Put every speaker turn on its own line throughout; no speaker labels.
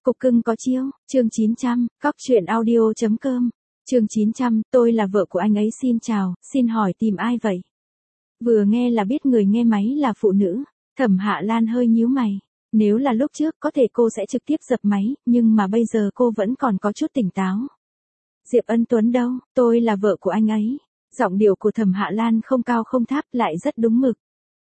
Cục cưng có chiêu, chương 900, cóc truyện audio.com. Chương 900, tôi là vợ của anh ấy xin chào, xin hỏi tìm ai vậy? Vừa nghe là biết người nghe máy là phụ nữ, Thẩm Hạ Lan hơi nhíu mày. Nếu là lúc trước có thể cô sẽ trực tiếp dập máy, nhưng mà bây giờ cô vẫn còn có chút tỉnh táo. Diệp Ân Tuấn đâu, tôi là vợ của anh ấy. Giọng điệu của Thẩm Hạ Lan không cao không thấp lại rất đúng mực.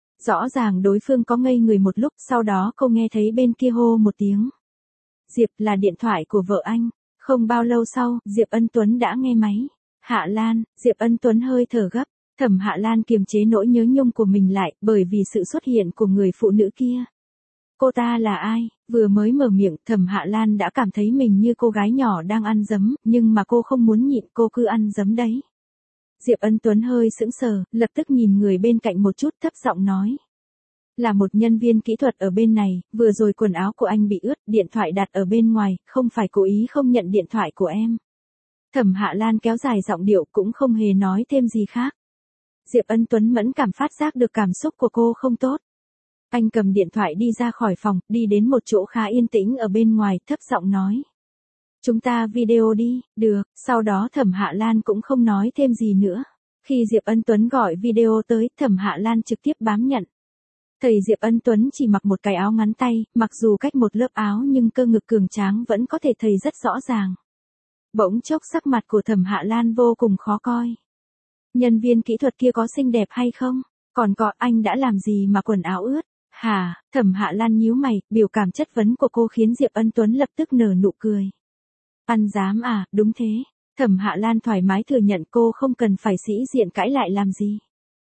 Rõ ràng đối phương có ngây người một lúc, sau đó cô nghe thấy bên kia hô một tiếng. Diệp, là điện thoại của vợ anh. Không bao lâu sau, Diệp Ân Tuấn đã nghe máy. Hạ Lan, Diệp Ân Tuấn hơi thở gấp. Thẩm Hạ Lan kiềm chế nỗi nhớ nhung của mình lại, bởi vì sự xuất hiện của người phụ nữ kia. Cô ta là ai? Vừa mới mở miệng, Thẩm Hạ Lan đã cảm thấy mình như cô gái nhỏ đang ăn giấm, nhưng mà cô không muốn nhịn, cô cứ ăn giấm đấy. Diệp Ân Tuấn hơi sững sờ, lập tức nhìn người bên cạnh một chút, thấp giọng nói. Là một nhân viên kỹ thuật ở bên này, vừa rồi quần áo của anh bị ướt, điện thoại đặt ở bên ngoài, không phải cố ý không nhận điện thoại của em. Thẩm Hạ Lan kéo dài giọng điệu cũng không hề nói thêm gì khác. Diệp Ân Tuấn mẫn cảm phát giác được cảm xúc của cô không tốt. Anh cầm điện thoại đi ra khỏi phòng, đi đến một chỗ khá yên tĩnh ở bên ngoài, thấp giọng nói. Chúng ta video đi, được, sau đó Thẩm Hạ Lan cũng không nói thêm gì nữa. Khi Diệp Ân Tuấn gọi video tới, Thẩm Hạ Lan trực tiếp bám nhận. Thầy Diệp Ân Tuấn chỉ mặc một cái áo ngắn tay, mặc dù cách một lớp áo nhưng cơ ngực cường tráng vẫn có thể thấy rất rõ ràng. Bỗng chốc sắc mặt của Thẩm Hạ Lan vô cùng khó coi. Nhân viên kỹ thuật kia có xinh đẹp hay không? Còn có anh đã làm gì mà quần áo ướt? Hả? Thẩm Hạ Lan nhíu mày, biểu cảm chất vấn của cô khiến Diệp Ân Tuấn lập tức nở nụ cười. Ăn dám à, đúng thế. Thẩm Hạ Lan thoải mái thừa nhận cô không cần phải sĩ diện cãi lại làm gì.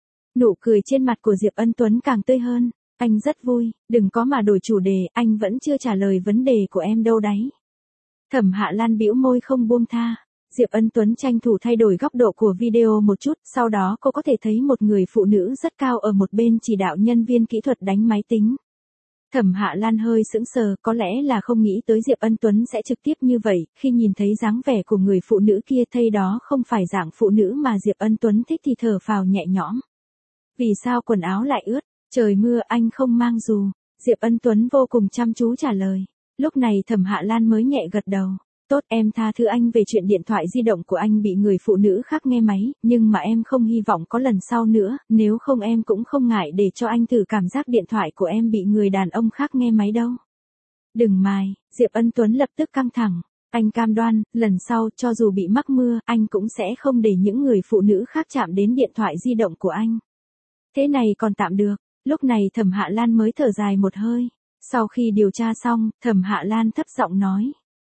Nụ cười trên mặt của Diệp Ân Tuấn càng tươi hơn. Anh rất vui, đừng có mà đổi chủ đề, anh vẫn chưa trả lời vấn đề của em đâu đấy. Thẩm Hạ Lan bĩu môi không buông tha. Diệp Ân Tuấn tranh thủ thay đổi góc độ của video một chút, sau đó cô có thể thấy một người phụ nữ rất cao ở một bên chỉ đạo nhân viên kỹ thuật đánh máy tính. Thẩm Hạ Lan hơi sững sờ, có lẽ là không nghĩ tới Diệp Ân Tuấn sẽ trực tiếp như vậy, khi nhìn thấy dáng vẻ của người phụ nữ kia thấy đó không phải dạng phụ nữ mà Diệp Ân Tuấn thích thì thở phào nhẹ nhõm. Vì sao quần áo lại ướt? Trời mưa anh không mang dù. Diệp Ân Tuấn vô cùng chăm chú trả lời. Lúc này Thẩm Hạ Lan mới nhẹ gật đầu. Tốt, em tha thứ anh về chuyện điện thoại di động của anh bị người phụ nữ khác nghe máy, nhưng mà em không hy vọng có lần sau nữa, nếu không em cũng không ngại để cho anh thử cảm giác điện thoại của em bị người đàn ông khác nghe máy đâu. Đừng mài, Diệp Ân Tuấn lập tức căng thẳng. Anh cam đoan, lần sau cho dù bị mắc mưa, anh cũng sẽ không để những người phụ nữ khác chạm đến điện thoại di động của anh. Thế này còn tạm được. Lúc này Thẩm Hạ Lan mới thở dài một hơi. Sau khi điều tra xong, Thẩm Hạ Lan thấp giọng nói.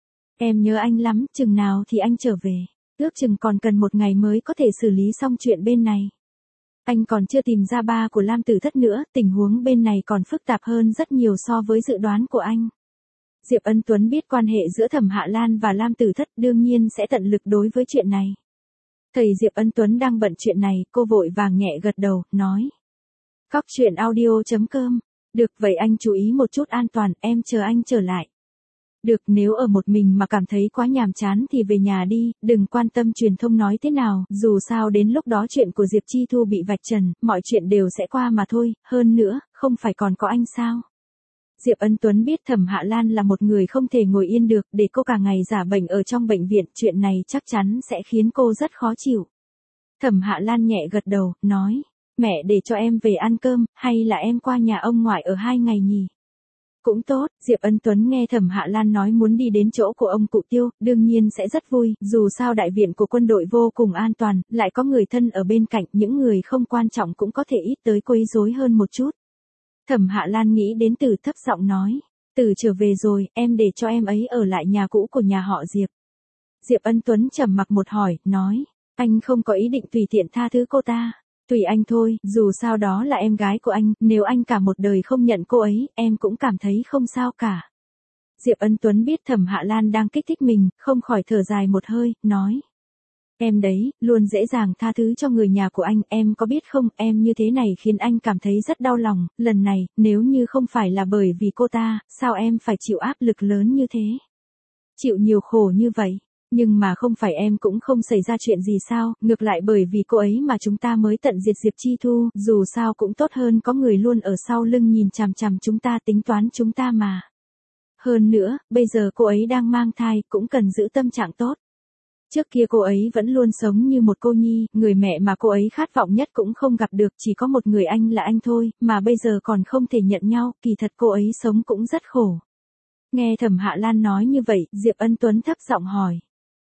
Em nhớ anh lắm, chừng nào thì anh trở về. Ước chừng còn cần một ngày mới có thể xử lý xong chuyện bên này. Anh còn chưa tìm ra ba của Lam Tử Thất nữa, tình huống bên này còn phức tạp hơn rất nhiều so với dự đoán của anh. Diệp Ân Tuấn biết quan hệ giữa Thẩm Hạ Lan và Lam Tử Thất đương nhiên sẽ tận lực đối với chuyện này. Thầy Diệp Ân Tuấn đang bận chuyện này, cô vội vàng nhẹ gật đầu, nói. Cóc truyện audio.com. Được, vậy anh chú ý một chút an toàn, em chờ anh trở lại. Được, nếu ở một mình mà cảm thấy quá nhàm chán thì về nhà đi, đừng quan tâm truyền thông nói thế nào, dù sao đến lúc đó chuyện của Diệp Chi Thu bị vạch trần, mọi chuyện đều sẽ qua mà thôi, hơn nữa, không phải còn có anh sao. Diệp Ân Tuấn biết Thẩm Hạ Lan là một người không thể ngồi yên được, để cô cả ngày giả bệnh ở trong bệnh viện, chuyện này chắc chắn sẽ khiến cô rất khó chịu. Thẩm Hạ Lan nhẹ gật đầu, nói, mẹ để cho em về ăn cơm, hay là em qua nhà ông ngoại ở 2 ngày nhỉ? Cũng tốt, Diệp Ân Tuấn nghe Thẩm Hạ Lan nói muốn đi đến chỗ của ông cụ Tiêu, đương nhiên sẽ rất vui, dù sao đại viện của quân đội vô cùng an toàn, lại có người thân ở bên cạnh, những người không quan trọng cũng có thể ít tới quấy rối hơn một chút. Thẩm Hạ Lan nghĩ đến Từ thấp giọng nói, Từ trở về rồi, em để cho em ấy ở lại nhà cũ của nhà họ Diệp. Diệp Ân Tuấn trầm mặc một hỏi, nói, anh không có ý định tùy tiện tha thứ cô ta. Tùy anh thôi, dù sao đó là em gái của anh, nếu anh cả một đời không nhận cô ấy, em cũng cảm thấy không sao cả. Diệp Ân Tuấn biết Thẩm Hạ Lan đang kích thích mình, không khỏi thở dài một hơi, nói. Em đấy, luôn dễ dàng tha thứ cho người nhà của anh, em có biết không, em như thế này khiến anh cảm thấy rất đau lòng, lần này, nếu như không phải là bởi vì cô ta, sao em phải chịu áp lực lớn như thế? Chịu nhiều khổ như vậy. Nhưng mà không phải em cũng không xảy ra chuyện gì sao, ngược lại bởi vì cô ấy mà chúng ta mới tận diệt Diệp Chi Thu, dù sao cũng tốt hơn có người luôn ở sau lưng nhìn chằm chằm chúng ta tính toán chúng ta mà. Hơn nữa, bây giờ cô ấy đang mang thai, cũng cần giữ tâm trạng tốt. Trước kia cô ấy vẫn luôn sống như một cô nhi, người mẹ mà cô ấy khát vọng nhất cũng không gặp được, chỉ có một người anh là anh thôi, mà bây giờ còn không thể nhận nhau, kỳ thật cô ấy sống cũng rất khổ. Nghe Thẩm Hạ Lan nói như vậy, Diệp Ân Tuấn thấp giọng hỏi.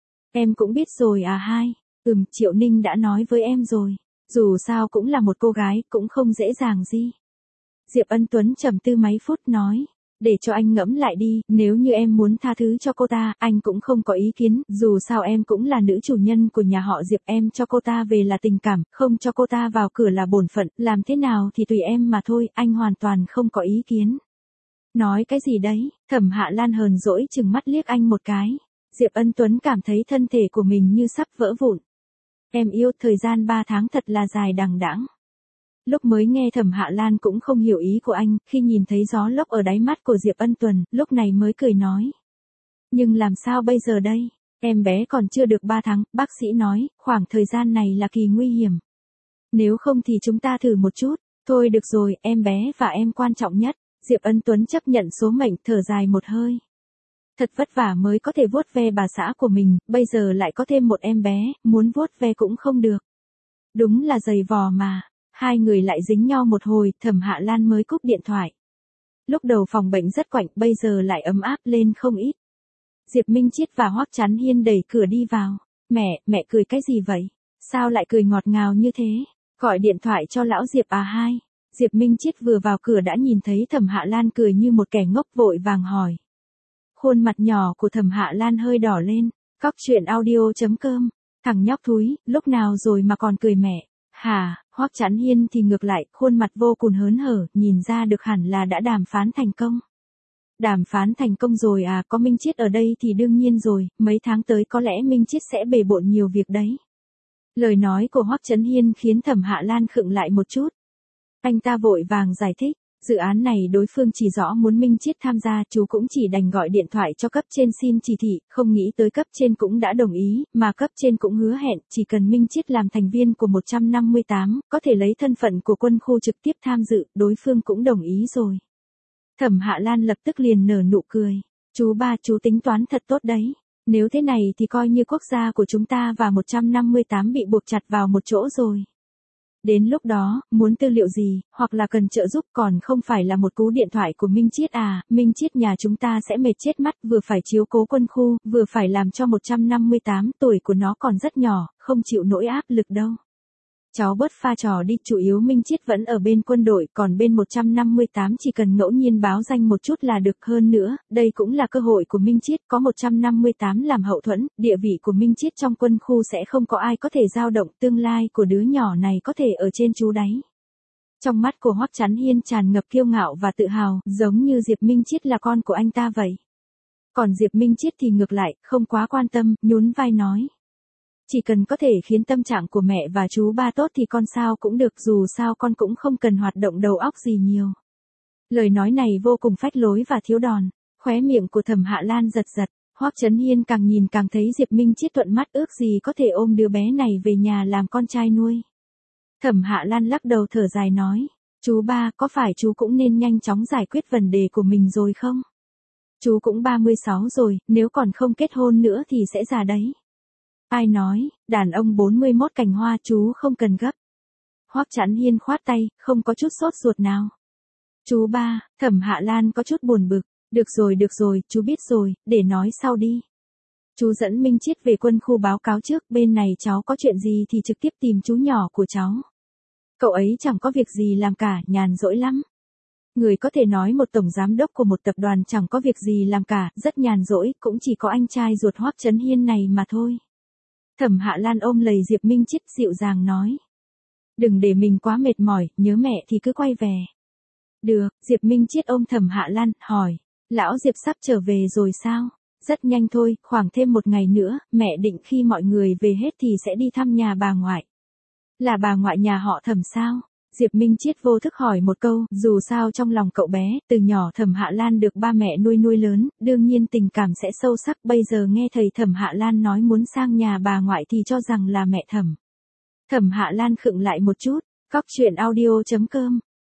Em cũng biết rồi à hai, Triệu Ninh đã nói với em rồi, dù sao cũng là một cô gái, cũng không dễ dàng gì. Diệp Ân Tuấn trầm tư mấy phút nói. Để cho anh ngẫm lại đi, nếu như em muốn tha thứ cho cô ta, anh cũng không có ý kiến, dù sao em cũng là nữ chủ nhân của nhà họ Diệp, em cho cô ta về là tình cảm, không cho cô ta vào cửa là bổn phận, làm thế nào thì tùy em mà thôi, anh hoàn toàn không có ý kiến. Nói cái gì đấy, Thẩm Hạ Lan hờn dỗi chừng mắt liếc anh một cái. Diệp Ân Tuấn cảm thấy thân thể của mình như sắp vỡ vụn. Em yêu, thời gian 3 tháng thật là dài đằng đẵng. Lúc mới nghe Thẩm Hạ Lan cũng không hiểu ý của anh, khi nhìn thấy gió lốc ở đáy mắt của Diệp Ân Tuấn, lúc này mới cười nói. Nhưng làm sao bây giờ đây? Em bé còn chưa được 3 tháng, bác sĩ nói, khoảng thời gian này là kỳ nguy hiểm. Nếu không thì chúng ta thử một chút. Thôi được rồi, em bé và em quan trọng nhất. Diệp Ân Tuấn chấp nhận số mệnh, thở dài một hơi. Thật vất vả mới có thể vuốt ve bà xã của mình, bây giờ lại có thêm một em bé, muốn vuốt ve cũng không được. Đúng là dày vò mà. Hai người lại dính nhau một hồi, Thẩm Hạ Lan mới cúp điện thoại. Lúc đầu phòng bệnh rất quạnh, bây giờ lại ấm áp lên không ít. Diệp Minh Chiết và Hoắc Chắn Hiên đẩy cửa đi vào. Mẹ cười cái gì vậy? Sao lại cười ngọt ngào như thế? Gọi điện thoại cho lão Diệp à hai? Diệp Minh Chiết vừa vào cửa đã nhìn thấy Thẩm Hạ Lan cười như một kẻ ngốc, vội vàng hỏi. Khuôn mặt nhỏ của Thẩm Hạ Lan hơi đỏ lên. Cóc truyện audio.com. Thằng nhóc thúi, lúc nào rồi mà còn cười mẹ? Hả? Hoắc Chắn Hiên thì ngược lại, khuôn mặt vô cùng hớn hở, nhìn ra được hẳn là đã đàm phán thành công. Đàm phán thành công rồi à, có Minh Chiết ở đây thì đương nhiên rồi, mấy tháng tới có lẽ Minh Chiết sẽ bề bộn nhiều việc đấy. Lời nói của Hoắc Chắn Hiên khiến Thẩm Hạ Lan khựng lại một chút. Anh ta vội vàng giải thích, dự án này đối phương chỉ rõ muốn Minh Chiết tham gia, chú cũng chỉ đành gọi điện thoại cho cấp trên xin chỉ thị, không nghĩ tới cấp trên cũng đã đồng ý, mà cấp trên cũng hứa hẹn, chỉ cần Minh Chiết làm thành viên của 158, có thể lấy thân phận của quân khu trực tiếp tham dự, đối phương cũng đồng ý rồi. Thẩm Hạ Lan lập tức liền nở nụ cười. Chú ba, chú tính toán thật tốt đấy. Nếu thế này thì coi như quốc gia của chúng ta và 158 bị buộc chặt vào một chỗ rồi. Đến lúc đó, muốn tư liệu gì, hoặc là cần trợ giúp còn không phải là một cú điện thoại của Minh Chiết à, Minh Chiết nhà chúng ta sẽ mệt chết mắt, vừa phải chiếu cố quân khu, vừa phải làm cho 158, tuổi của nó còn rất nhỏ, không chịu nổi áp lực đâu. Cháu bớt pha trò đi, chủ yếu Minh Chiết vẫn ở bên quân đội, còn bên 158 chỉ cần ngẫu nhiên báo danh một chút là được, hơn nữa, đây cũng là cơ hội của Minh Chiết, có 158 làm hậu thuẫn, địa vị của Minh Chiết trong quân khu sẽ không có ai có thể dao động, tương lai của đứa nhỏ này có thể ở trên chú đáy. Trong mắt của Hoắc Chắn Hiên tràn ngập kiêu ngạo và tự hào, giống như Diệp Minh Chiết là con của anh ta vậy. Còn Diệp Minh Chiết thì ngược lại, không quá quan tâm, nhún vai nói. Chỉ cần có thể khiến tâm trạng của mẹ và chú ba tốt thì con sao cũng được, dù sao con cũng không cần hoạt động đầu óc gì nhiều. Lời nói này vô cùng phách lối và thiếu đòn, khóe miệng của Thẩm Hạ Lan giật giật, Hoắc Chấn Hiên càng nhìn càng thấy Diệp Minh Chiết thuận mắt, ước gì có thể ôm đứa bé này về nhà làm con trai nuôi. Thẩm Hạ Lan lắc đầu thở dài nói, chú ba, có phải chú cũng nên nhanh chóng giải quyết vấn đề của mình rồi không? Chú cũng 36 rồi, nếu còn không kết hôn nữa thì sẽ già đấy. Ai nói, đàn ông 41 cành hoa, chú không cần gấp. Hoắc Chắn Hiên khoát tay, không có chút sốt ruột nào. Chú ba, Thẩm Hạ Lan có chút buồn bực, được rồi, chú biết rồi, để nói sau đi. Chú dẫn Minh Chiết về quân khu báo cáo trước, bên này cháu có chuyện gì thì trực tiếp tìm chú nhỏ của cháu. Cậu ấy chẳng có việc gì làm cả, nhàn rỗi lắm. Người có thể nói một tổng giám đốc của một tập đoàn chẳng có việc gì làm cả, rất nhàn rỗi, cũng chỉ có anh trai ruột Hoắc Chấn Hiên này mà thôi. Thẩm Hạ Lan ôm lấy Diệp Minh Chiết dịu dàng nói. Đừng để mình quá mệt mỏi, nhớ mẹ thì cứ quay về. Được, Diệp Minh Chiết ôm Thẩm Hạ Lan, hỏi. Lão Diệp sắp trở về rồi sao? Rất nhanh thôi, khoảng thêm một ngày nữa, mẹ định khi mọi người về hết thì sẽ đi thăm nhà bà ngoại. Là bà ngoại nhà họ Thẩm sao? Diệp Minh Chiết vô thức hỏi một câu, dù sao trong lòng cậu bé, từ nhỏ Thẩm Hạ Lan được ba mẹ nuôi lớn, đương nhiên tình cảm sẽ sâu sắc, bây giờ nghe thầy Thẩm Hạ Lan nói muốn sang nhà bà ngoại thì cho rằng là mẹ Thẩm. Thẩm Hạ Lan khựng lại một chút, cóc truyện audio.com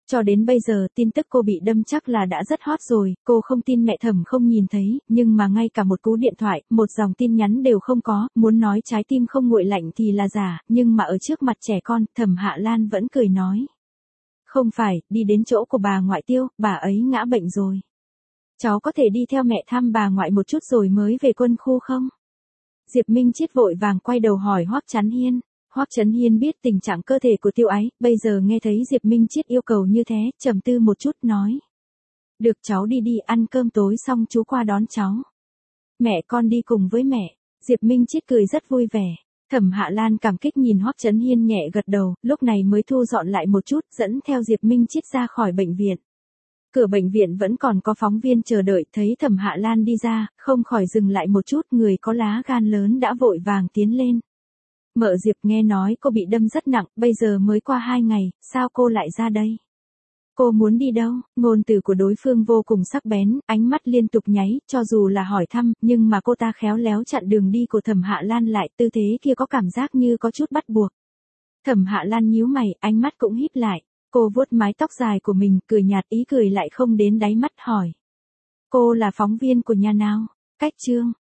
Cho đến bây giờ tin tức cô bị đâm chắc là đã rất hot rồi, cô không tin mẹ Thẩm không nhìn thấy, nhưng mà ngay cả một cú điện thoại, một dòng tin nhắn đều không có, muốn nói trái tim không nguội lạnh thì là giả, nhưng mà ở trước mặt trẻ con, Thẩm Hạ Lan vẫn cười nói. Không phải, đi đến chỗ của bà ngoại Tiêu, bà ấy ngã bệnh rồi. Cháu có thể đi theo mẹ thăm bà ngoại một chút rồi mới về quân khu không? Diệp Minh Chiết vội vàng quay đầu hỏi Hoắc Chấn Hiên. Hoắc Chấn Hiên biết tình trạng cơ thể của Tiêu Ái, bây giờ nghe thấy Diệp Minh Chiết yêu cầu như thế, trầm tư một chút nói. Được cháu đi đi, ăn cơm tối xong chú qua đón cháu. Mẹ con đi cùng với mẹ. Diệp Minh Chiết cười rất vui vẻ. Thẩm Hạ Lan cảm kích nhìn Hoắc Chấn Hiên nhẹ gật đầu, lúc này mới thu dọn lại một chút, dẫn theo Diệp Minh Chiết ra khỏi bệnh viện. Cửa bệnh viện vẫn còn có phóng viên chờ đợi, thấy Thẩm Hạ Lan đi ra, không khỏi dừng lại một chút, người có lá gan lớn đã vội vàng tiến lên. Mợ Diệp nghe nói cô bị đâm rất nặng, bây giờ mới qua 2 ngày, sao cô lại ra đây? Cô muốn đi đâu? Ngôn từ của đối phương vô cùng sắc bén, ánh mắt liên tục nháy, cho dù là hỏi thăm, nhưng mà cô ta khéo léo chặn đường đi của Thẩm Hạ Lan lại, tư thế kia có cảm giác như có chút bắt buộc. Thẩm Hạ Lan nhíu mày, ánh mắt cũng híp lại. Cô vuốt mái tóc dài của mình, cười nhạt, ý cười lại không đến đáy mắt hỏi. Cô là phóng viên của nhà nào? Cách Trương.